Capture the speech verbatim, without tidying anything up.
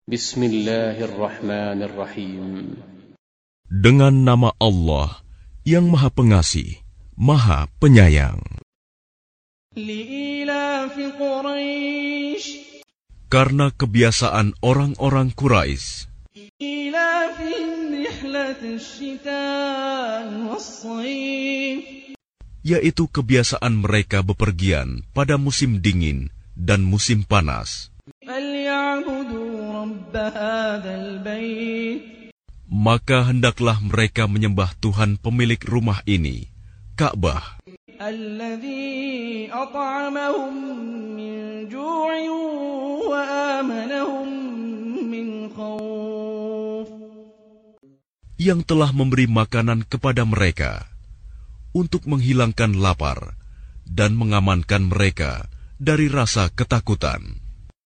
Bismillahirrahmanirrahim. Dengan nama Allah yang Maha Pengasih, Maha Penyayang. Karena kebiasaan orang-orang Quraisy, yaitu kebiasaan mereka bepergian pada musim dingin dan musim panas. Maka hendaklah mereka menyembah Tuhan pemilik rumah ini, Ka'bah, yang telah memberi makanan kepada mereka untuk menghilangkan lapar dan mengamankan mereka dari rasa ketakutan.